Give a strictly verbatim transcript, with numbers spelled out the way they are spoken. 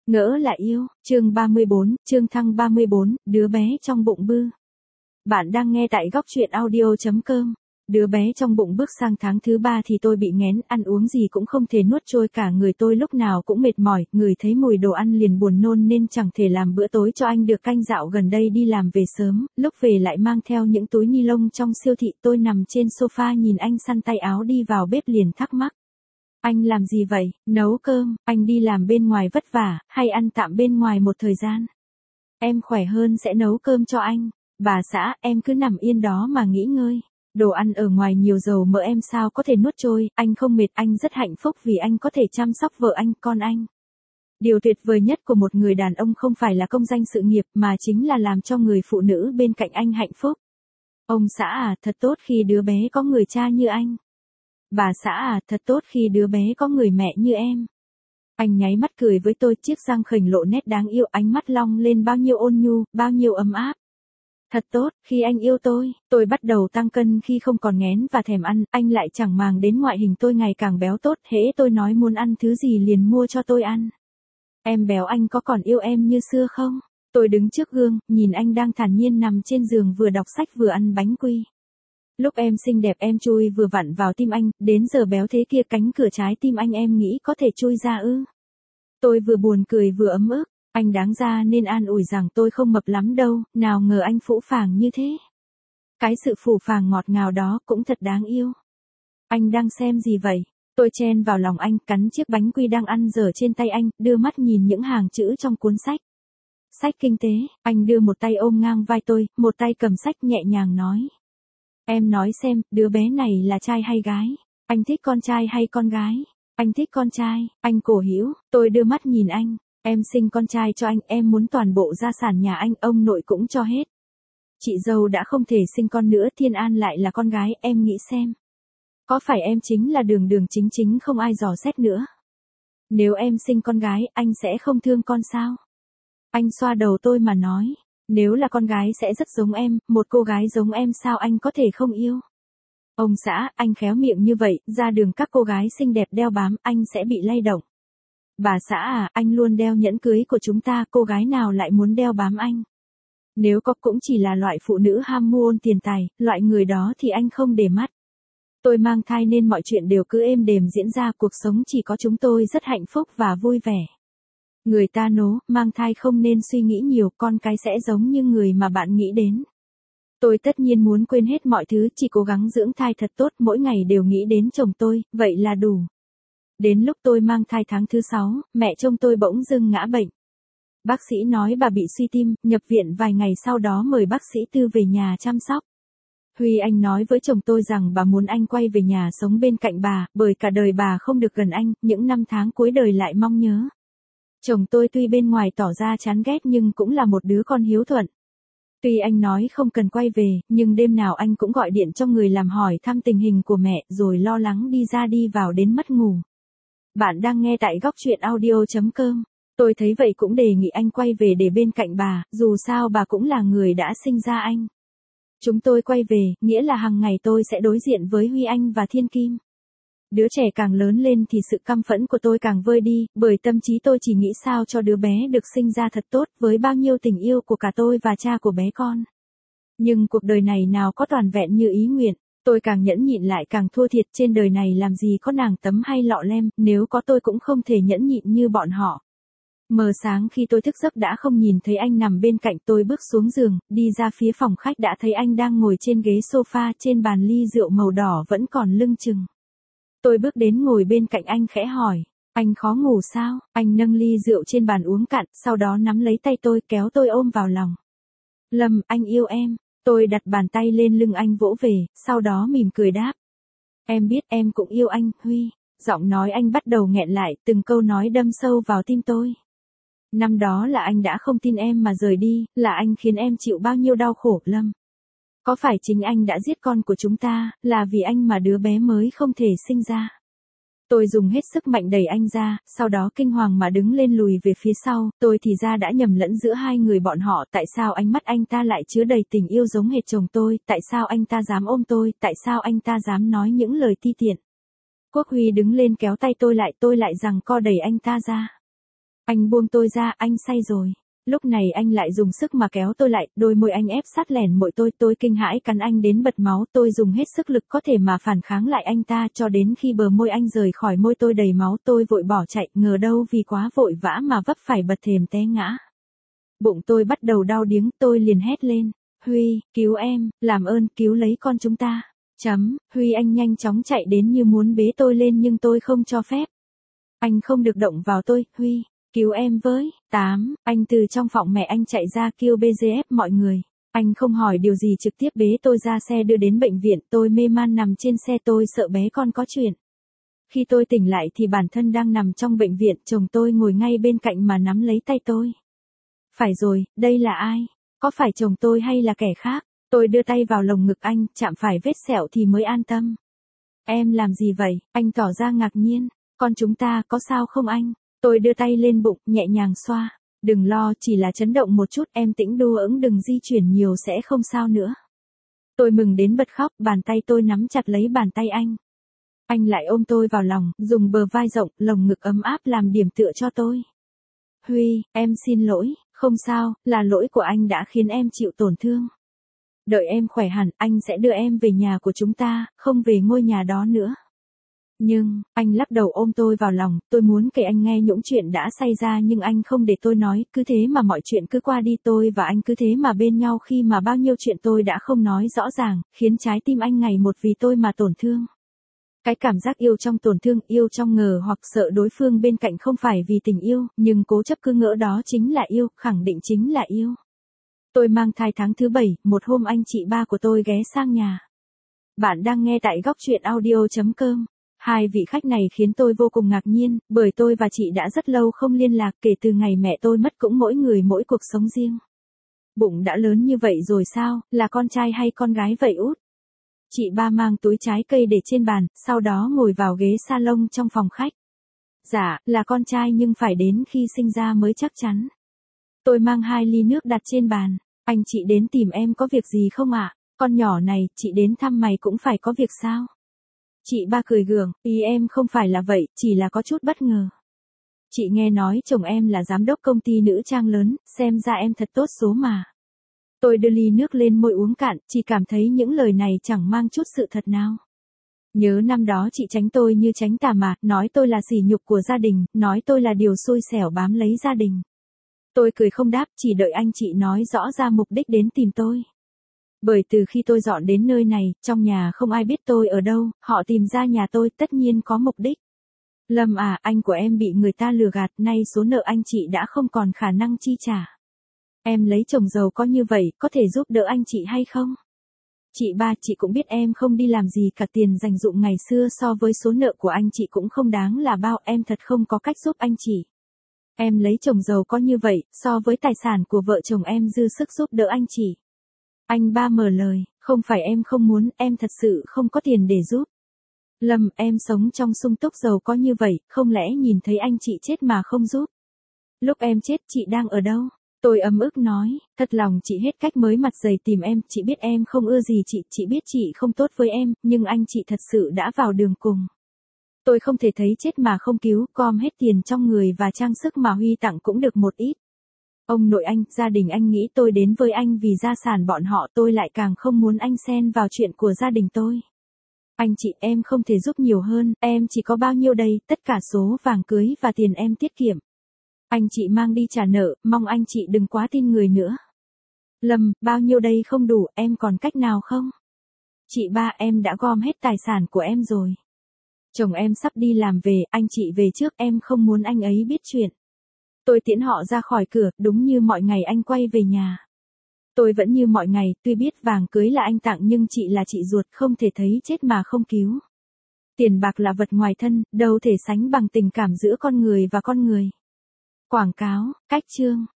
Ngỡ là yêu, chương ba mươi bốn, chương thăng ba mươi bốn, đứa bé trong bụng bư. Bạn đang nghe tại góc truyện audio chấm com. Đứa bé trong bụng bước sang tháng thứ ba thì tôi bị nghén, ăn uống gì cũng không thể nuốt trôi, cả người tôi lúc nào cũng mệt mỏi, người thấy mùi đồ ăn liền buồn nôn nên chẳng thể làm bữa tối cho anh được. Canh dạo gần đây đi làm về sớm, lúc về lại mang theo những túi ni lông trong siêu thị. Tôi nằm trên sofa nhìn anh săn tay áo đi vào bếp liền thắc mắc. Anh làm gì vậy? Nấu cơm. Anh đi làm bên ngoài vất vả, hay ăn tạm bên ngoài một thời gian? Em khỏe hơn sẽ nấu cơm cho anh. Bà xã, em cứ nằm yên đó mà nghỉ ngơi. Đồ ăn ở ngoài nhiều dầu mỡ, em sao có thể nuốt trôi? Anh không mệt, anh rất hạnh phúc vì anh có thể chăm sóc vợ anh, con anh. Điều tuyệt vời nhất của một người đàn ông không phải là công danh sự nghiệp mà chính là làm cho người phụ nữ bên cạnh anh hạnh phúc. Ông xã à, thật tốt khi đứa bé có người cha như anh. Bà xã à, thật tốt khi đứa bé có người mẹ như em. Anh nháy mắt cười với tôi, chiếc răng khểnh lộ nét đáng yêu, ánh mắt long lên bao nhiêu ôn nhu, bao nhiêu ấm áp. Thật tốt, khi anh yêu tôi, tôi bắt đầu tăng cân khi không còn nghén và thèm ăn, anh lại chẳng màng đến ngoại hình tôi ngày càng béo tốt, hễ tôi nói muốn ăn thứ gì liền mua cho tôi ăn. Em béo, anh có còn yêu em như xưa không? Tôi đứng trước gương, nhìn anh đang thản nhiên nằm trên giường vừa đọc sách vừa ăn bánh quy. Lúc em xinh đẹp em chui vừa vặn vào tim anh, đến giờ béo thế kia cánh cửa trái tim anh em nghĩ có thể chui ra ư? Tôi vừa buồn cười vừa ấm ức, anh đáng ra nên an ủi rằng tôi không mập lắm đâu, nào ngờ anh phũ phàng như thế. Cái sự phũ phàng ngọt ngào đó cũng thật đáng yêu. Anh đang xem gì vậy? Tôi chen vào lòng anh, cắn chiếc bánh quy đang ăn dở trên tay anh, đưa mắt nhìn những hàng chữ trong cuốn sách. Sách kinh tế. Anh đưa một tay ôm ngang vai tôi, một tay cầm sách nhẹ nhàng nói. Em nói xem, đứa bé này là trai hay gái? Anh thích con trai hay con gái? Anh thích con trai. Anh cổ hữu. Tôi đưa mắt nhìn anh. Em sinh con trai cho anh, em muốn toàn bộ gia sản nhà anh, ông nội cũng cho hết. Chị dâu đã không thể sinh con nữa, Thiên An lại là con gái, em nghĩ xem. Có phải em chính là đường đường chính chính không ai dò xét nữa? Nếu em sinh con gái, anh sẽ không thương con sao? Anh xoa đầu tôi mà nói. Nếu là con gái sẽ rất giống em, một cô gái giống em sao anh có thể không yêu? Ông xã, anh khéo miệng như vậy, ra đường các cô gái xinh đẹp đeo bám, anh sẽ bị lay động. Bà xã à, anh luôn đeo nhẫn cưới của chúng ta, cô gái nào lại muốn đeo bám anh? Nếu có cũng chỉ là loại phụ nữ ham mua tiền tài, loại người đó thì anh không để mắt. Tôi mang thai nên mọi chuyện đều cứ êm đềm diễn ra, cuộc sống chỉ có chúng tôi rất hạnh phúc và vui vẻ. Người ta nố, mang thai không nên suy nghĩ nhiều, con cái sẽ giống như người mà bạn nghĩ đến. Tôi tất nhiên muốn quên hết mọi thứ, chỉ cố gắng dưỡng thai thật tốt, mỗi ngày đều nghĩ đến chồng tôi, vậy là đủ. Đến lúc tôi mang thai tháng thứ sáu, mẹ chồng tôi bỗng dưng ngã bệnh. Bác sĩ nói bà bị suy tim, nhập viện vài ngày sau đó mời bác sĩ Tư về nhà chăm sóc. Huy Anh nói với chồng tôi rằng bà muốn anh quay về nhà sống bên cạnh bà, bởi cả đời bà không được gần anh, những năm tháng cuối đời lại mong nhớ. Chồng tôi tuy bên ngoài tỏ ra chán ghét nhưng cũng là một đứa con hiếu thuận. Tuy anh nói không cần quay về, nhưng đêm nào anh cũng gọi điện cho người làm hỏi thăm tình hình của mẹ, rồi lo lắng đi ra đi vào đến mất ngủ. Bạn đang nghe tại góc truyện audio chấm com. Tôi thấy vậy cũng đề nghị anh quay về để bên cạnh bà, dù sao bà cũng là người đã sinh ra anh. Chúng tôi quay về, nghĩa là hàng ngày tôi sẽ đối diện với Huy Anh và Thiên Kim. Đứa trẻ càng lớn lên thì sự căm phẫn của tôi càng vơi đi, bởi tâm trí tôi chỉ nghĩ sao cho đứa bé được sinh ra thật tốt, với bao nhiêu tình yêu của cả tôi và cha của bé con. Nhưng cuộc đời này nào có toàn vẹn như ý nguyện, tôi càng nhẫn nhịn lại càng thua thiệt, trên đời này làm gì có nàng tấm hay lọ lem, nếu có tôi cũng không thể nhẫn nhịn như bọn họ. Mờ sáng khi tôi thức giấc đã không nhìn thấy anh nằm bên cạnh tôi, bước xuống giường, đi ra phía phòng khách đã thấy anh đang ngồi trên ghế sofa, trên bàn ly rượu màu đỏ vẫn còn lưng chừng. Tôi bước đến ngồi bên cạnh anh khẽ hỏi, anh khó ngủ sao? Anh nâng ly rượu trên bàn uống cạn, sau đó nắm lấy tay tôi kéo tôi ôm vào lòng. Lâm, anh yêu em. Tôi đặt bàn tay lên lưng anh vỗ về, sau đó mỉm cười đáp. Em biết em cũng yêu anh, Huy. Giọng nói anh bắt đầu nghẹn lại, từng câu nói đâm sâu vào tim tôi. Năm đó là anh đã không tin em mà rời đi, là anh khiến em chịu bao nhiêu đau khổ, Lâm. Có phải chính anh đã giết con của chúng ta, là vì anh mà đứa bé mới không thể sinh ra? Tôi dùng hết sức mạnh đẩy anh ra, sau đó kinh hoàng mà đứng lên lùi về phía sau, tôi thì ra đã nhầm lẫn giữa hai người bọn họ, tại sao ánh mắt anh ta lại chứa đầy tình yêu giống hệt chồng tôi, tại sao anh ta dám ôm tôi, tại sao anh ta dám nói những lời ti tiện. Quốc Huy đứng lên kéo tay tôi lại, tôi lại giằng co đẩy anh ta ra. Anh buông tôi ra, anh say rồi. Lúc này anh lại dùng sức mà kéo tôi lại, đôi môi anh ép sát lẻn môi tôi, tôi kinh hãi cắn anh đến bật máu, tôi dùng hết sức lực có thể mà phản kháng lại anh ta cho đến khi bờ môi anh rời khỏi môi tôi đầy máu, tôi vội bỏ chạy, ngờ đâu vì quá vội vã mà vấp phải bậc thềm té ngã. Bụng tôi bắt đầu đau điếng, tôi liền hét lên, Huy, cứu em, làm ơn, cứu lấy con chúng ta. Chấm, Huy anh nhanh chóng chạy đến như muốn bế tôi lên nhưng tôi không cho phép. Anh không được động vào tôi, Huy. Cứu em với. Tám, anh từ trong phòng mẹ anh chạy ra kêu bê giê ép mọi người. Anh không hỏi điều gì trực tiếp bế tôi ra xe đưa đến bệnh viện, tôi mê man nằm trên xe, tôi sợ bé con có chuyện. Khi tôi tỉnh lại thì bản thân đang nằm trong bệnh viện, chồng tôi ngồi ngay bên cạnh mà nắm lấy tay tôi. Phải rồi, đây là ai? Có phải chồng tôi hay là kẻ khác? Tôi đưa tay vào lồng ngực anh, chạm phải vết sẹo thì mới an tâm. Em làm gì vậy? Anh tỏ ra ngạc nhiên. Con chúng ta có sao không anh? Tôi đưa tay lên bụng, nhẹ nhàng xoa. Đừng lo, chỉ là chấn động một chút, em tĩnh đu ững, đừng di chuyển nhiều sẽ không sao nữa. Tôi mừng đến bật khóc, bàn tay tôi nắm chặt lấy bàn tay anh. Anh lại ôm tôi vào lòng, dùng bờ vai rộng, lồng ngực ấm áp làm điểm tựa cho tôi. Huy, em xin lỗi, không sao, là lỗi của anh đã khiến em chịu tổn thương. Đợi em khỏe hẳn, anh sẽ đưa em về nhà của chúng ta, không về ngôi nhà đó nữa. Nhưng, anh lắc đầu ôm tôi vào lòng, tôi muốn kể anh nghe những chuyện đã xảy ra nhưng anh không để tôi nói, cứ thế mà mọi chuyện cứ qua đi, tôi và anh cứ thế mà bên nhau khi mà bao nhiêu chuyện tôi đã không nói rõ ràng, khiến trái tim anh ngày một vì tôi mà tổn thương. Cái cảm giác yêu trong tổn thương, yêu trong ngờ hoặc sợ đối phương bên cạnh không phải vì tình yêu, nhưng cố chấp cứ ngỡ đó chính là yêu, khẳng định chính là yêu. Tôi mang thai tháng thứ bảy, một hôm anh chị ba của tôi ghé sang nhà. Bạn đang nghe tại góc truyện audio chấm com. Hai vị khách này khiến tôi vô cùng ngạc nhiên, bởi tôi và chị đã rất lâu không liên lạc, kể từ ngày mẹ tôi mất cũng mỗi người mỗi cuộc sống riêng. Bụng đã lớn như vậy rồi sao, là con trai hay con gái vậy út? Chị ba mang túi trái cây để trên bàn, sau đó ngồi vào ghế salon trong phòng khách. Dạ, là con trai nhưng phải đến khi sinh ra mới chắc chắn. Tôi mang hai ly nước đặt trên bàn. Anh chị đến tìm em có việc gì không ạ? Con nhỏ này, chị đến thăm mày cũng phải có việc sao? Chị ba cười gượng, ý em không phải là vậy, chỉ là có chút bất ngờ. Chị nghe nói chồng em là giám đốc công ty nữ trang lớn, xem ra em thật tốt số mà. Tôi đưa ly nước lên môi uống cạn, chỉ cảm thấy những lời này chẳng mang chút sự thật nào. Nhớ năm đó chị tránh tôi như tránh tà mà, nói tôi là sỉ nhục của gia đình, nói tôi là điều xui xẻo bám lấy gia đình. Tôi cười không đáp, chỉ đợi anh chị nói rõ ra mục đích đến tìm tôi. Bởi từ khi tôi dọn đến nơi này, trong nhà không ai biết tôi ở đâu, họ tìm ra nhà tôi tất nhiên có mục đích. Lâm à, anh của em bị người ta lừa gạt, nay số nợ anh chị đã không còn khả năng chi trả. Em lấy chồng giàu có như vậy, có thể giúp đỡ anh chị hay không? Chị ba, chị cũng biết em không đi làm gì cả, tiền dành dụm ngày xưa so với số nợ của anh chị cũng không đáng là bao, em thật không có cách giúp anh chị. Em lấy chồng giàu có như vậy, so với tài sản của vợ chồng em dư sức giúp đỡ anh chị. Anh ba mở lời, không phải em không muốn, em thật sự không có tiền để giúp. Lâm, em sống trong sung túc giàu có như vậy, không lẽ nhìn thấy anh chị chết mà không giúp? Lúc em chết chị đang ở đâu? Tôi ấm ức nói, thật lòng chị hết cách mới mặt dày tìm em, chị biết em không ưa gì chị, chị biết chị không tốt với em, nhưng anh chị thật sự đã vào đường cùng. Tôi không thể thấy chết mà không cứu, gom hết tiền trong người và trang sức mà Huy tặng cũng được một ít. Ông nội anh, gia đình anh nghĩ tôi đến với anh vì gia sản bọn họ, tôi lại càng không muốn anh xen vào chuyện của gia đình tôi. Anh chị, em không thể giúp nhiều hơn, em chỉ có bao nhiêu đây, tất cả số vàng cưới và tiền em tiết kiệm. Anh chị mang đi trả nợ, mong anh chị đừng quá tin người nữa. Lâm, bao nhiêu đây không đủ, em còn cách nào không? Chị ba, em đã gom hết tài sản của em rồi. Chồng em sắp đi làm về, anh chị về trước, em không muốn anh ấy biết chuyện. Tôi tiễn họ ra khỏi cửa, đúng như mọi ngày anh quay về nhà. Tôi vẫn như mọi ngày, tuy biết vàng cưới là anh tặng nhưng chị là chị ruột, không thể thấy chết mà không cứu. Tiền bạc là vật ngoài thân, đâu thể sánh bằng tình cảm giữa con người và con người. Quảng cáo, cách chương.